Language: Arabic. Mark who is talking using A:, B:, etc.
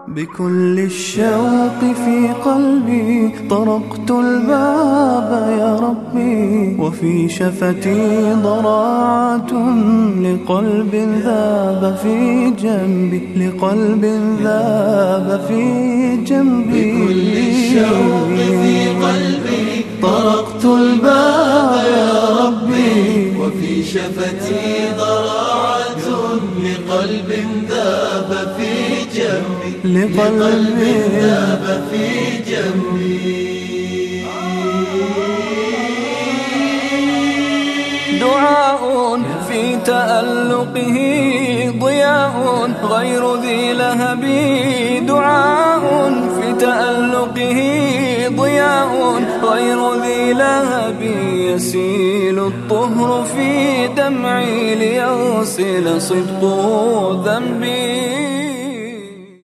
A: بكل الشوق في قلبي طرقت الباب يا ربي، وفي شفتي ضراعة لقلب ذاب في جنبي، لقلب ذاب في جنبي.
B: بكل الشوق في قلبي
A: طرقت الباب يا ربي،
B: وفي شفتي ضراعة لقلب ذاب في جنبي،
A: لقلب
B: ذاب في جنبي.
A: دعاء في تألقه ضياء غير ذي لهب، دعاء في تألقه ضياء غير ذي لهب، يسيل الطهر في دمعي ليغسل صدق ذنبي.